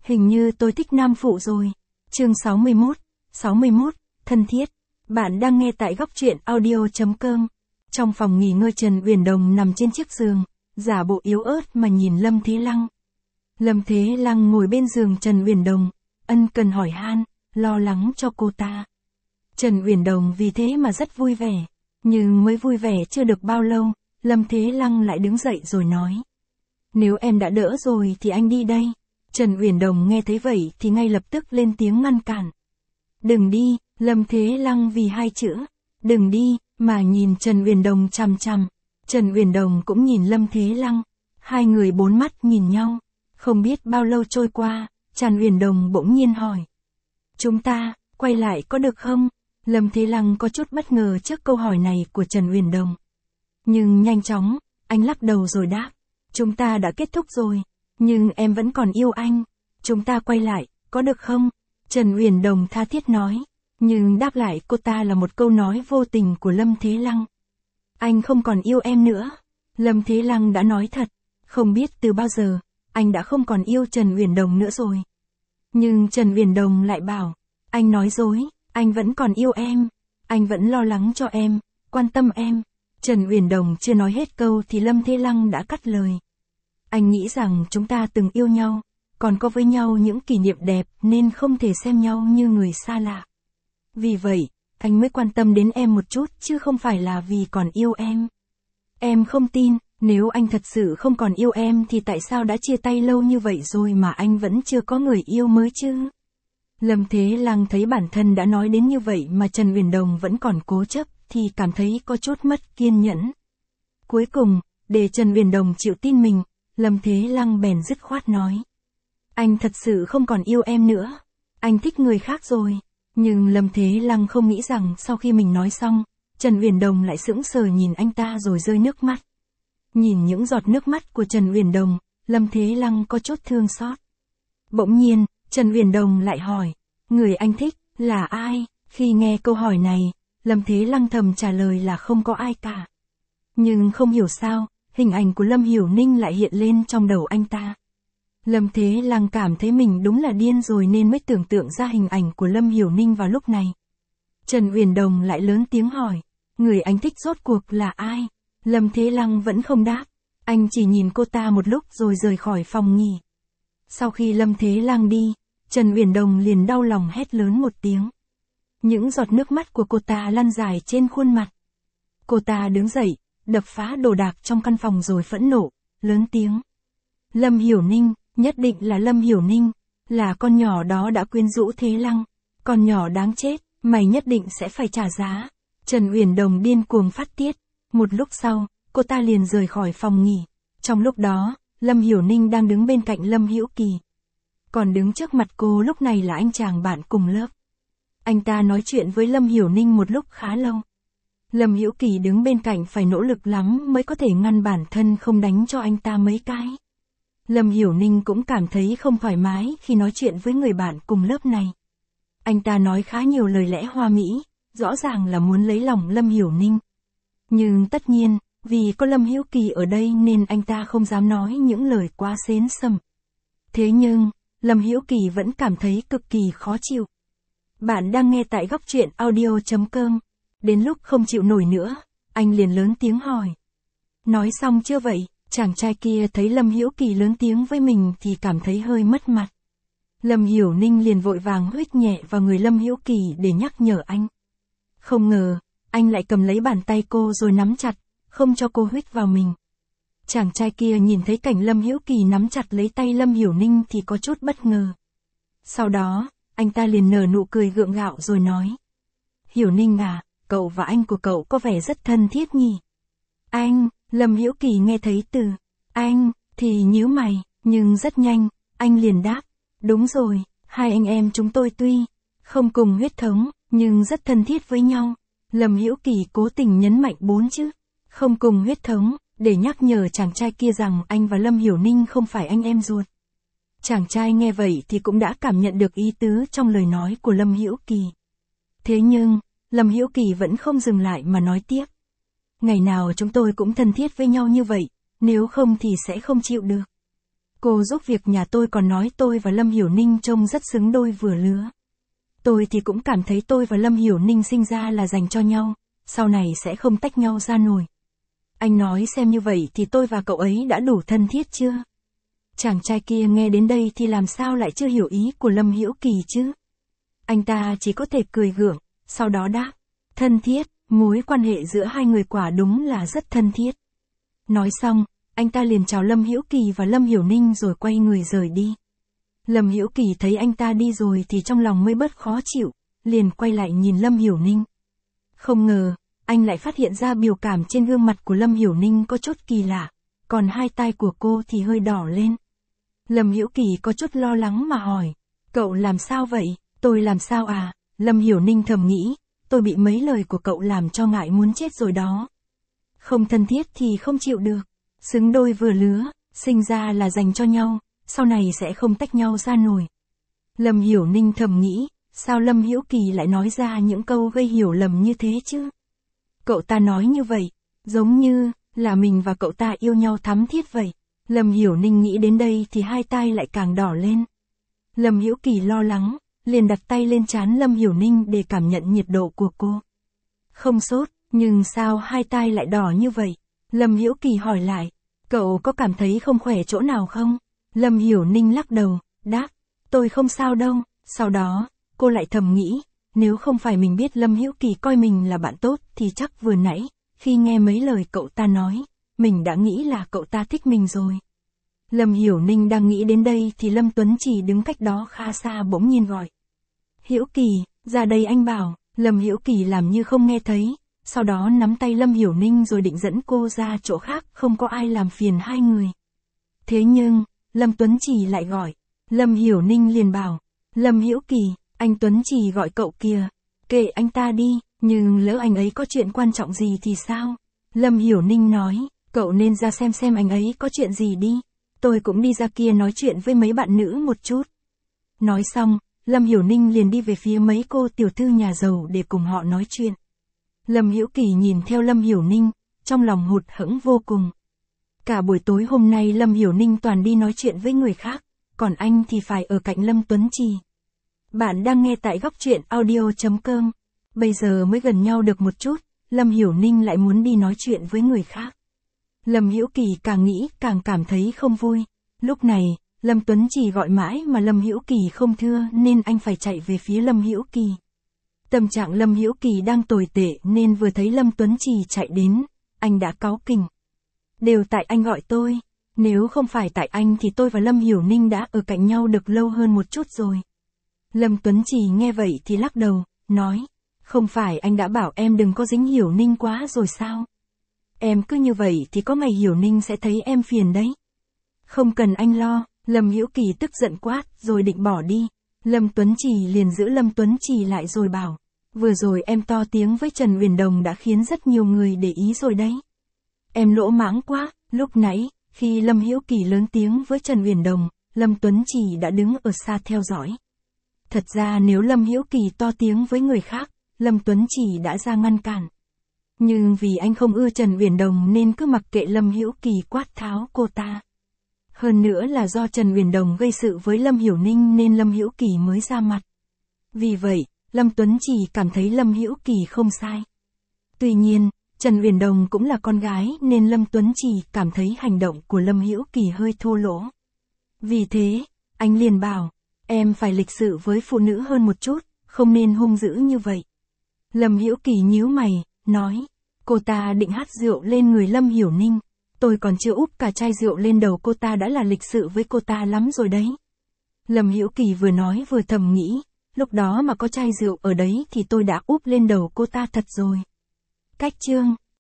Hình như tôi thích nam phụ rồi. Chương 61, thân thiết. Bạn đang nghe tại góc truyện audio.com. Trong phòng nghỉ ngơi Trần Uyển Đồng nằm trên chiếc giường, giả bộ yếu ớt mà nhìn Lâm Thế Lăng. Lâm Thế Lăng ngồi bên giường Trần Uyển Đồng, ân cần hỏi han, lo lắng cho cô ta. Trần Uyển Đồng vì thế mà rất vui vẻ. Nhưng mới vui vẻ chưa được bao lâu, Lâm Thế Lăng lại đứng dậy rồi nói. Nếu em đã đỡ rồi thì anh đi đây. Trần Uyển Đồng nghe thấy vậy thì ngay lập tức lên tiếng ngăn cản. Đừng đi, Lâm Thế Lăng vì hai chữ, đừng đi, mà nhìn Trần Uyển Đồng chằm chằm. Trần Uyển Đồng cũng nhìn Lâm Thế Lăng, hai người bốn mắt nhìn nhau. Không biết bao lâu trôi qua, Trần Uyển Đồng bỗng nhiên hỏi. Chúng ta, quay lại có được không? Lâm Thế Lăng có chút bất ngờ trước câu hỏi này của Trần Uyển Đồng. Nhưng nhanh chóng, anh lắc đầu rồi đáp. Chúng ta đã kết thúc rồi, nhưng em vẫn còn yêu anh. Chúng ta quay lại, có được không? Trần Uyển Đồng tha thiết nói. Nhưng đáp lại cô ta là một câu nói vô tình của Lâm Thế Lăng. Anh không còn yêu em nữa. Lâm Thế Lăng đã nói thật. Không biết từ bao giờ, anh đã không còn yêu Trần Uyển Đồng nữa rồi. Nhưng Trần Uyển Đồng lại bảo. Anh nói dối, anh vẫn còn yêu em. Anh vẫn lo lắng cho em, quan tâm em. Trần Uyển Đồng chưa nói hết câu thì Lâm Thế Lăng đã cắt lời. Anh nghĩ rằng chúng ta từng yêu nhau, còn có với nhau những kỷ niệm đẹp nên không thể xem nhau như người xa lạ. Vì vậy, anh mới quan tâm đến em một chút chứ không phải là vì còn yêu em. Em không tin, nếu anh thật sự không còn yêu em thì tại sao đã chia tay lâu như vậy rồi mà anh vẫn chưa có người yêu mới chứ? Lâm Thế Lăng thấy bản thân đã nói đến như vậy mà Trần Uyển Đồng vẫn còn cố chấp thì cảm thấy có chút mất kiên nhẫn. Cuối cùng, để Trần Uyển Đồng chịu tin mình, Lâm Thế Lăng bèn dứt khoát nói. Anh thật sự không còn yêu em nữa. Anh thích người khác rồi. Nhưng Lâm Thế Lăng không nghĩ rằng sau khi mình nói xong, Trần Uyển Đồng lại sững sờ nhìn anh ta rồi rơi nước mắt. Nhìn những giọt nước mắt của Trần Uyển Đồng, Lâm Thế Lăng có chút thương xót. Bỗng nhiên, Trần Uyển Đồng lại hỏi, người anh thích, là ai? Khi nghe câu hỏi này, Lâm Thế Lăng thầm trả lời là không có ai cả. Nhưng không hiểu sao, hình ảnh của Lâm Hiểu Ninh lại hiện lên trong đầu anh ta. Lâm Thế Lăng cảm thấy mình đúng là điên rồi nên mới tưởng tượng ra hình ảnh của Lâm Hiểu Ninh vào lúc này. Trần Uyển Đồng lại lớn tiếng hỏi, người anh thích rốt cuộc là ai? Lâm Thế Lăng vẫn không đáp, anh chỉ nhìn cô ta một lúc rồi rời khỏi phòng nghỉ. Sau khi Lâm Thế Lăng đi, Trần Uyển Đồng liền đau lòng hét lớn một tiếng. Những giọt nước mắt của cô ta lăn dài trên khuôn mặt. Cô ta đứng dậy, đập phá đồ đạc trong căn phòng rồi phẫn nộ, lớn tiếng. Lâm Hiểu Ninh, nhất định là Lâm Hiểu Ninh, là con nhỏ đó đã quyến rũ Thế Lăng. Con nhỏ đáng chết, mày nhất định sẽ phải trả giá. Trần Uyển Đồng điên cuồng phát tiết. Một lúc sau, cô ta liền rời khỏi phòng nghỉ. Trong lúc đó, Lâm Hiểu Ninh đang đứng bên cạnh Lâm Hữu Kỳ. Còn đứng trước mặt cô lúc này là anh chàng bạn cùng lớp. Anh ta nói chuyện với Lâm Hiểu Ninh một lúc khá lâu. Lâm Hữu Kỳ đứng bên cạnh phải nỗ lực lắm mới có thể ngăn bản thân không đánh cho anh ta mấy cái. Lâm Hiểu Ninh cũng cảm thấy không thoải mái khi nói chuyện với người bạn cùng lớp này. Anh ta nói khá nhiều lời lẽ hoa mỹ, rõ ràng là muốn lấy lòng Lâm Hiểu Ninh. Nhưng tất nhiên, vì có Lâm Hữu Kỳ ở đây nên anh ta không dám nói những lời quá xến xầm. Thế nhưng, Lâm Hữu Kỳ vẫn cảm thấy cực kỳ khó chịu. Bạn đang nghe tại góc truyện audio.com. Đến lúc không chịu nổi nữa, anh liền lớn tiếng hỏi. Nói xong chưa vậy? Chàng trai kia thấy Lâm Hữu Kỳ lớn tiếng với mình thì cảm thấy hơi mất mặt. Lâm Hiểu Ninh liền vội vàng huých nhẹ vào người Lâm Hữu Kỳ để nhắc nhở anh. Không ngờ, anh lại cầm lấy bàn tay cô rồi nắm chặt, không cho cô huých vào mình. Chàng trai kia nhìn thấy cảnh Lâm Hữu Kỳ nắm chặt lấy tay Lâm Hiểu Ninh thì có chút bất ngờ. Sau đó, anh ta liền nở nụ cười gượng gạo rồi nói. Hiểu Ninh à, cậu và anh của cậu có vẻ rất thân thiết nhỉ? Anh, Lâm Hữu Kỳ nghe thấy từ anh thì nhíu mày, nhưng rất nhanh, anh liền đáp. Đúng rồi, hai anh em chúng tôi tuy không cùng huyết thống, nhưng rất thân thiết với nhau. Lâm Hữu Kỳ cố tình nhấn mạnh 4 chữ, không cùng huyết thống, để nhắc nhở chàng trai kia rằng anh và Lâm Hiểu Ninh không phải anh em ruột. Chàng trai nghe vậy thì cũng đã cảm nhận được ý tứ trong lời nói của Lâm Hữu Kỳ. Thế nhưng, Lâm Hữu Kỳ vẫn không dừng lại mà nói tiếp. Ngày nào chúng tôi cũng thân thiết với nhau như vậy, nếu không thì sẽ không chịu được. Cô giúp việc nhà tôi còn nói tôi và Lâm Hiểu Ninh trông rất xứng đôi vừa lứa. Tôi thì cũng cảm thấy tôi và Lâm Hiểu Ninh sinh ra là dành cho nhau, sau này sẽ không tách nhau ra nổi. Anh nói xem như vậy thì tôi và cậu ấy đã đủ thân thiết chưa? Chàng trai kia nghe đến đây thì làm sao lại chưa hiểu ý của Lâm Hiểu Kỳ chứ? Anh ta chỉ có thể cười gượng, sau đó đáp, thân thiết, mối quan hệ giữa hai người quả đúng là rất thân thiết. Nói xong, anh ta liền chào Lâm Hiểu Kỳ và Lâm Hiểu Ninh rồi quay người rời đi. Lâm Hiểu Kỳ thấy anh ta đi rồi thì trong lòng mới bớt khó chịu, liền quay lại nhìn Lâm Hiểu Ninh. Không ngờ, anh lại phát hiện ra biểu cảm trên gương mặt của Lâm Hiểu Ninh có chút kỳ lạ, còn hai tai của cô thì hơi đỏ lên. Lâm Hiểu Kỳ có chút lo lắng mà hỏi, cậu làm sao vậy? Tôi làm sao à? Lâm Hiểu Ninh thầm nghĩ, tôi bị mấy lời của cậu làm cho ngại muốn chết rồi đó. Không thân thiết thì không chịu được, xứng đôi vừa lứa, sinh ra là dành cho nhau, sau này sẽ không tách nhau ra nổi. Lâm Hiểu Ninh thầm nghĩ, sao Lâm Hiểu Kỳ lại nói ra những câu gây hiểu lầm như thế chứ? Cậu ta nói như vậy, giống như là mình và cậu ta yêu nhau thắm thiết vậy. Lâm Hiểu Ninh nghĩ đến đây thì hai tai lại càng đỏ lên. Lâm Hiểu Kỳ lo lắng, liền đặt tay lên trán Lâm Hiểu Ninh để cảm nhận nhiệt độ của cô. Không sốt, nhưng sao hai tai lại đỏ như vậy? Lâm Hiểu Kỳ hỏi lại, cậu có cảm thấy không khỏe chỗ nào không? Lâm Hiểu Ninh lắc đầu, đáp, tôi không sao đâu. Sau đó, cô lại thầm nghĩ, nếu không phải mình biết Lâm Hiểu Kỳ coi mình là bạn tốt thì chắc vừa nãy, khi nghe mấy lời cậu ta nói, mình đã nghĩ là cậu ta thích mình rồi. Lâm Hiểu Ninh đang nghĩ đến đây thì Lâm Tuấn Chỉ đứng cách đó khá xa bỗng nhiên gọi. Hiểu Kỳ, ra đây anh bảo. Lâm Hiểu Kỳ làm như không nghe thấy, sau đó nắm tay Lâm Hiểu Ninh rồi định dẫn cô ra chỗ khác không có ai làm phiền hai người. Thế nhưng, Lâm Tuấn Chỉ lại gọi. Lâm Hiểu Ninh liền bảo, Lâm Hiểu Kỳ, anh Tuấn Chỉ gọi cậu kìa, kệ anh ta đi, nhưng lỡ anh ấy có chuyện quan trọng gì thì sao? Lâm Hiểu Ninh nói, cậu nên ra xem anh ấy có chuyện gì đi, tôi cũng đi ra kia nói chuyện với mấy bạn nữ một chút. Nói xong, Lâm Hiểu Ninh liền đi về phía mấy cô tiểu thư nhà giàu để cùng họ nói chuyện. Lâm Hiểu Kỳ nhìn theo Lâm Hiểu Ninh, trong lòng hụt hẫng vô cùng. Cả buổi tối hôm nay Lâm Hiểu Ninh toàn đi nói chuyện với người khác, còn anh thì phải ở cạnh Lâm Tuấn Chỉ. Bạn đang nghe tại góc truyện audio.com. Bây giờ mới gần nhau được một chút, Lâm Hiểu Ninh lại muốn đi nói chuyện với người khác. Lâm Hiểu Kỳ càng nghĩ càng cảm thấy không vui. Lúc này, Lâm Tuấn Chỉ gọi mãi mà Lâm Hiểu Kỳ không thưa nên anh phải chạy về phía Lâm Hiểu Kỳ. Tâm trạng Lâm Hiểu Kỳ đang tồi tệ nên vừa thấy Lâm Tuấn Chỉ chạy đến, anh đã cáu kỉnh. Đều tại anh gọi tôi, nếu không phải tại anh thì tôi và Lâm Hiểu Ninh đã ở cạnh nhau được lâu hơn một chút rồi. Lâm Tuấn Chỉ nghe vậy thì lắc đầu, nói, không phải anh đã bảo em đừng có dính Hiểu Ninh quá rồi sao? Em cứ như vậy thì có ngày Hiểu Ninh sẽ thấy em phiền đấy. Không cần anh lo. Lâm Hiểu Kỳ tức giận quát rồi định bỏ đi. Lâm Tuấn Chỉ liền giữ Lâm Tuấn Chỉ lại rồi bảo, vừa rồi em to tiếng với Trần Uyển Đồng đã khiến rất nhiều người để ý rồi đấy. Em lỗ mãng quá. Lúc nãy, khi Lâm Hiểu Kỳ lớn tiếng với Trần Uyển Đồng, Lâm Tuấn Chỉ đã đứng ở xa theo dõi. Thật ra nếu Lâm Hiểu Kỳ to tiếng với người khác, Lâm Tuấn Chỉ đã ra ngăn cản. Nhưng vì anh không ưa Trần Uyển Đồng nên cứ mặc kệ Lâm Hiểu Kỳ quát tháo cô ta. Hơn nữa là do Trần Uyển Đồng gây sự với Lâm Hiểu Ninh nên Lâm Hiểu Kỳ mới ra mặt. Vì vậy, Lâm Tuấn Chỉ cảm thấy Lâm Hiểu Kỳ không sai. Tuy nhiên, Trần Uyển Đồng cũng là con gái nên Lâm Tuấn Chỉ cảm thấy hành động của Lâm Hiểu Kỳ hơi thô lỗ. Vì thế, anh liền bảo, em phải lịch sự với phụ nữ hơn một chút, không nên hung dữ như vậy. Lâm Hiểu Kỳ nhíu mày, nói, cô ta định hắt rượu lên người Lâm Hiểu Ninh. Tôi còn chưa úp cả chai rượu lên đầu cô ta đã là lịch sự với cô ta lắm rồi đấy. Lâm Hiểu Kỳ vừa nói vừa thầm nghĩ, lúc đó mà có chai rượu ở đấy thì tôi đã úp lên đầu cô ta thật rồi. Cách chương